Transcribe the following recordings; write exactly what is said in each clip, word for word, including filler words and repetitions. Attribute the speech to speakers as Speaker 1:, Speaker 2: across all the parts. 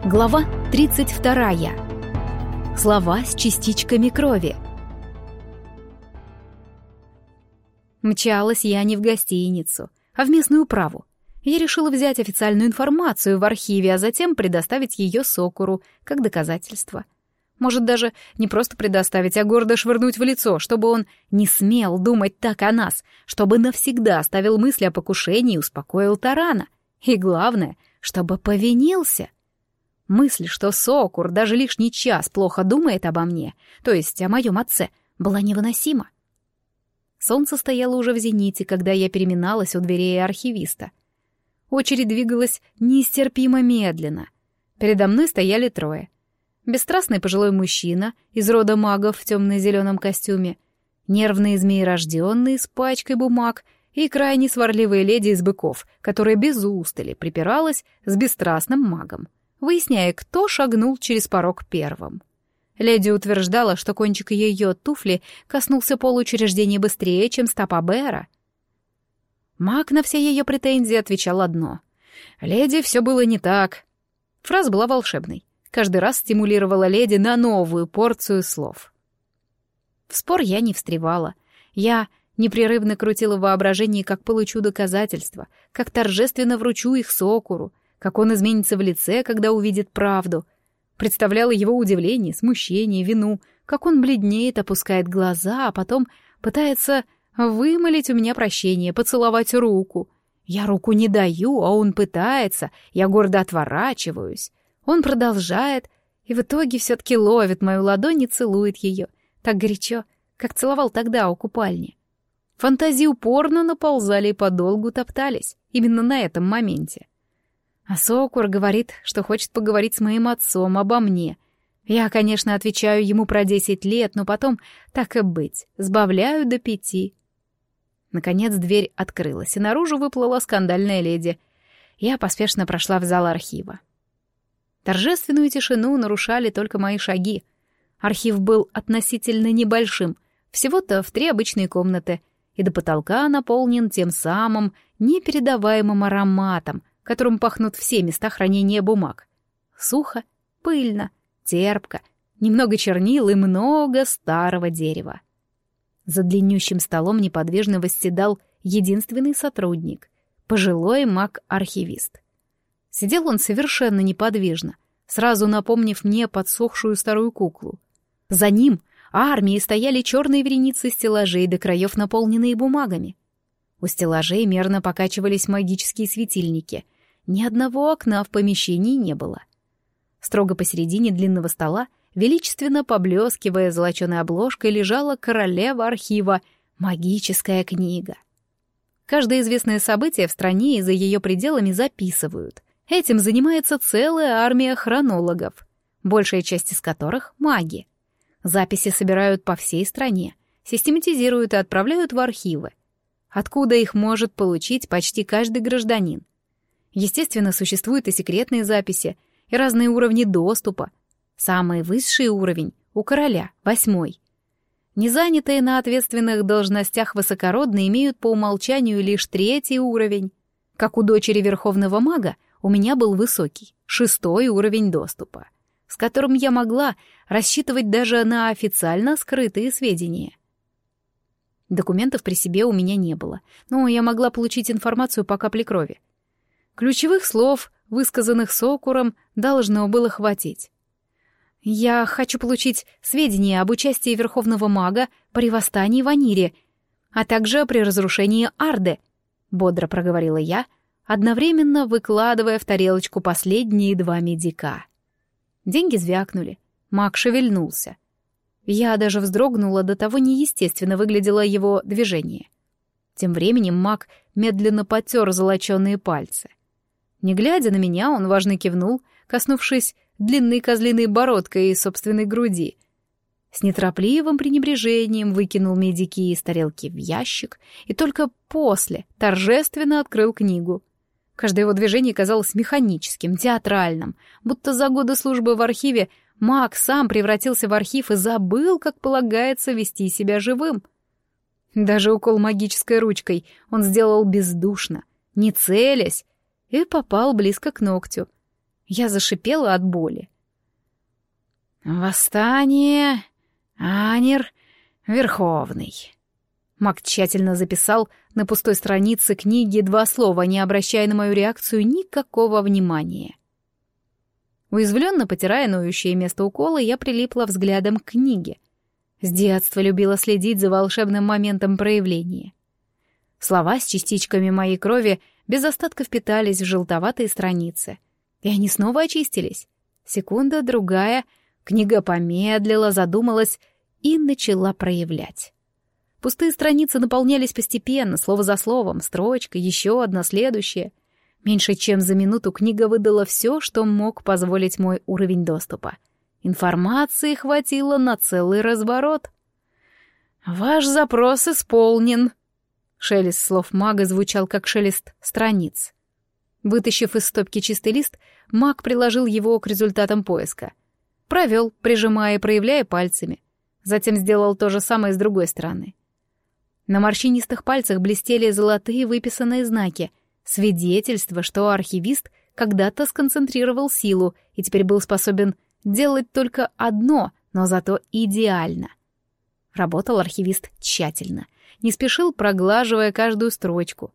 Speaker 1: Глава тридцать вторая. Слова с частичками крови. Мчалась я не в гостиницу, а в местную управу. Я решила взять официальную информацию в архиве, а затем предоставить ее Сокуру как доказательство. Может, даже не просто предоставить, а гордо швырнуть в лицо, чтобы он не смел думать так о нас, чтобы навсегда оставил мысли о покушении и успокоил Тарана. И главное, чтобы повинился. Мысль, что Сокур даже лишний час плохо думает обо мне, то есть о моем отце, была невыносима. Солнце стояло уже в зените, когда я переминалась у дверей архивиста. Очередь двигалась нестерпимо медленно. Передо мной стояли трое. Бесстрастный пожилой мужчина из рода магов в темно-зеленом костюме, нервные змеи-рожденные с пачкой бумаг и крайне сварливая леди из быков, которая без устали припиралась с бесстрастным магом, выясняя, кто шагнул через порог первым. Леди утверждала, что кончик ее туфли коснулся пола учреждения быстрее, чем стопа Бэра. Маг на все ее претензии отвечал одно. «Леди, все было не так». Фраза была волшебной. Каждый раз стимулировала леди на новую порцию слов. В спор я не встревала. Я непрерывно крутила в воображении, как получу доказательства, как торжественно вручу их Сокуру, как он изменится в лице, когда увидит правду. Представляла его удивление, смущение, вину, как он бледнеет, опускает глаза, а потом пытается вымолить у меня прощение, поцеловать руку. Я руку не даю, а он пытается, я гордо отворачиваюсь. Он продолжает, и в итоге все-таки ловит мою ладонь и целует ее, так горячо, как целовал тогда у купальни. Фантазии упорно наползали и подолгу топтались, именно на этом моменте. А Сокур говорит, что хочет поговорить с моим отцом обо мне. Я, конечно, отвечаю ему про десять лет, но потом, так и быть, сбавляю до пяти. Наконец дверь открылась, и наружу выплыла скандальная леди. Я поспешно прошла в зал архива. Торжественную тишину нарушали только мои шаги. Архив был относительно небольшим, всего-то в три обычные комнаты, и до потолка наполнен тем самым непередаваемым ароматом, которым пахнут все места хранения бумаг. Сухо, пыльно, терпко, немного чернил и много старого дерева. За длиннющим столом неподвижно восседал единственный сотрудник — пожилой маг-архивист. Сидел он совершенно неподвижно, сразу напомнив мне подсохшую старую куклу. За ним армией стояли черные вереницы стеллажей до краев, наполненные бумагами. У стеллажей мерно покачивались магические светильники. Ни одного окна в помещении не было. Строго посередине длинного стола, величественно поблескивая золоченой обложкой, лежала королева архива — магическая книга. Каждое известное событие в стране и за ее пределами записывают. Этим занимается целая армия хронологов, большая часть из которых — маги. Записи собирают по всей стране, систематизируют и отправляют в архивы, откуда их может получить почти каждый гражданин. Естественно, существуют и секретные записи, и разные уровни доступа. Самый высший уровень — у короля, восьмой. Незанятые на ответственных должностях высокородные имеют по умолчанию лишь третий уровень. Как у дочери верховного мага, у меня был высокий, шестой уровень доступа, с которым я могла рассчитывать даже на официально скрытые сведения. Документов при себе у меня не было, но я могла получить информацию по капле крови. Ключевых слов, высказанных Сокуром, должно было хватить. «Я хочу получить сведения об участии верховного мага при восстании в Анире, а также при разрушении Арды», — бодро проговорила я, одновременно выкладывая в тарелочку последние два медика. Деньги звякнули, маг шевельнулся. Я даже вздрогнула, до того неестественно выглядело его движение. Тем временем маг медленно потер золоченые пальцы. Не глядя на меня, он важно кивнул, коснувшись длинной козлиной бородкой и собственной груди. С неторопливым пренебрежением выкинул медики из тарелки в ящик и только после торжественно открыл книгу. Каждое его движение казалось механическим, театральным, будто за годы службы в архиве маг сам превратился в архив и забыл, как полагается вести себя живым. Даже укол магической ручкой он сделал бездушно, не целясь, и попал близко к ногтю. Я зашипела от боли. «Восстание, Анир Верховный». Маг тщательно записал на пустой странице книги два слова, не обращая на мою реакцию никакого внимания. Уязвленно потирая ноющее место укола, я прилипла взглядом к книге. С детства любила следить за волшебным моментом проявления. Слова с частичками моей крови без остатка впитались в желтоватые страницы. И они снова очистились. Секунда, другая, книга помедлила, задумалась и начала проявлять. Пустые страницы наполнялись постепенно, слово за словом, строчка, еще одна, следующая. Меньше чем за минуту книга выдала все, что мог позволить мой уровень доступа. Информации хватило на целый разворот. «Ваш запрос исполнен». Шелест слов мага звучал, как шелест страниц. Вытащив из стопки чистый лист, маг приложил его к результатам поиска. Провел, прижимая и проявляя пальцами. Затем сделал то же самое с другой стороны. На морщинистых пальцах блестели золотые выписанные знаки, свидетельство, что архивист когда-то сконцентрировал силу и теперь был способен делать только одно, но зато идеально. Работал архивист тщательно, не спешил, проглаживая каждую строчку.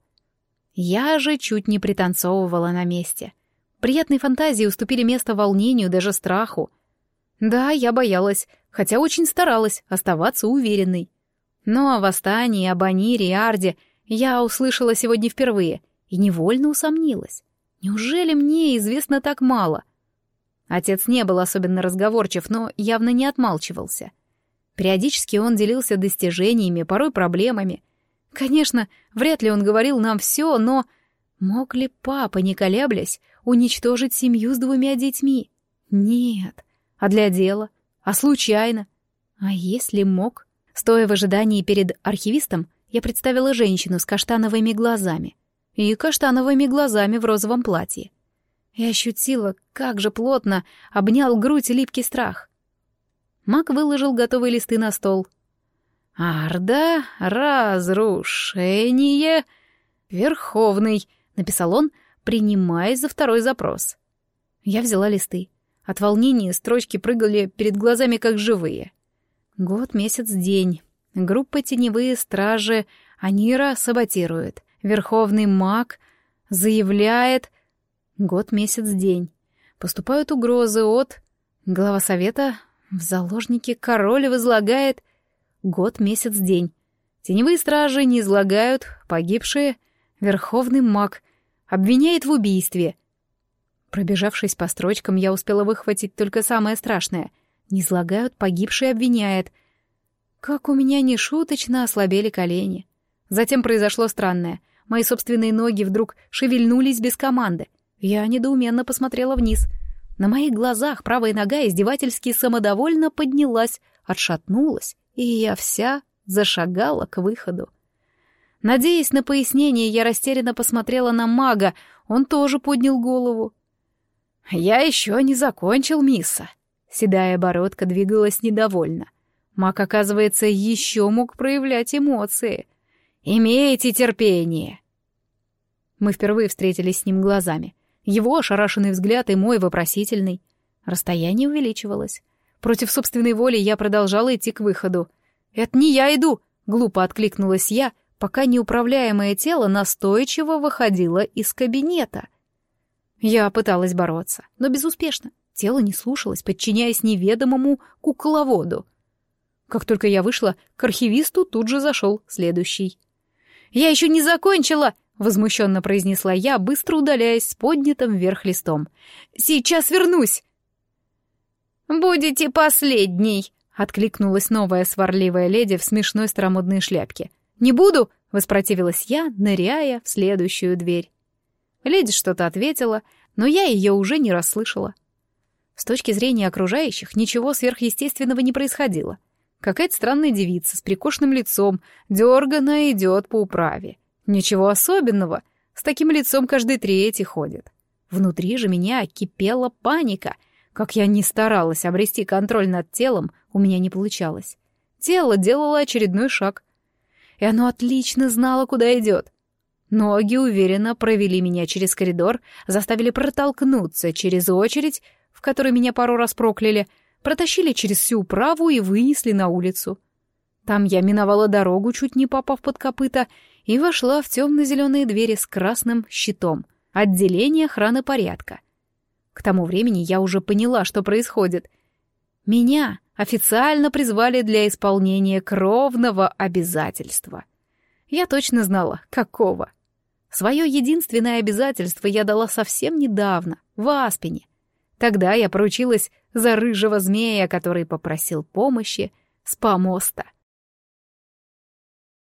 Speaker 1: Я же чуть не пританцовывала на месте. Приятные фантазии уступили место волнению, даже страху. Да, я боялась, хотя очень старалась оставаться уверенной. Но о восстании, об Анире и Арде я услышала сегодня впервые и невольно усомнилась. Неужели мне известно так мало? Отец не был особенно разговорчив, но явно не отмалчивался. Периодически он делился достижениями, порой проблемами. Конечно, вряд ли он говорил нам все, но мог ли папа, не колеблясь, уничтожить семью с двумя детьми? Нет. А для дела? А случайно? А если мог? Стоя в ожидании перед архивистом, я представила женщину с каштановыми глазами и каштановыми глазами в розовом платье. И ощутила, как же плотно обнял грудь липкий страх. Маг выложил готовые листы на стол. «Арда, разрушение, Верховный», — написал он, принимаясь за второй запрос. Я взяла листы. От волнения строчки прыгали перед глазами как живые. Год, месяц, день. Группа «Теневые стражи» Анира саботирует. Верховный маг заявляет... Год, месяц, день. Поступают угрозы от... Глава совета в заложники король возлагает... Год, месяц, день. Теневые стражи не излагают, погибшие. Верховный маг обвиняет в убийстве. Пробежавшись по строчкам, я успела выхватить только самое страшное. Не излагают, погибший обвиняет. Как у меня нешуточно ослабели колени. Затем произошло странное. Мои собственные ноги вдруг шевельнулись без команды. Я недоуменно посмотрела вниз. На моих глазах правая нога издевательски самодовольно поднялась, отшатнулась, и я вся зашагала к выходу. Надеясь на пояснение, я растерянно посмотрела на мага. Он тоже поднял голову. «Я еще не закончил, мисса». Седая бородка двигалась недовольно. Маг, оказывается, еще мог проявлять эмоции. «Имейте терпение». Мы впервые встретились с ним глазами. Его ошарашенный взгляд и мой вопросительный. Расстояние увеличивалось. Против собственной воли я продолжала идти к выходу. «Это не я иду!» — глупо откликнулась я, пока неуправляемое тело настойчиво выходило из кабинета. Я пыталась бороться, но безуспешно. Тело не слушалось, подчиняясь неведомому кукловоду. Как только я вышла, к архивисту тут же зашел следующий. «Я еще не закончила!» — возмущенно произнесла я, быстро удаляясь с поднятым вверх листом. «Сейчас вернусь!» «Будете последней!» — откликнулась новая сварливая леди в смешной старомодной шляпке. «Не буду!» — воспротивилась я, ныряя в следующую дверь. Леди что-то ответила, но я ее уже не расслышала. С точки зрения окружающих ничего сверхъестественного не происходило. Какая-то странная девица с прикошенным лицом дёрганно идет по управе. Ничего особенного, с таким лицом каждый третий ходит. Внутри же меня кипела паника. Как я ни старалась обрести контроль над телом, у меня не получалось. Тело делало очередной шаг. И оно отлично знало, куда идет. Ноги уверенно провели меня через коридор, заставили протолкнуться через очередь, в которой меня пару раз прокляли, протащили через всю управу и вынесли на улицу. Там я миновала дорогу, чуть не попав под копыта, и вошла в темно-зеленые двери с красным щитом. Отделение охраны порядка. К тому времени я уже поняла, что происходит. Меня официально призвали для исполнения кровного обязательства. Я точно знала, какого. Свое единственное обязательство я дала совсем недавно, в Аспене. Тогда я поручилась за рыжего змея, который попросил помощи с помоста.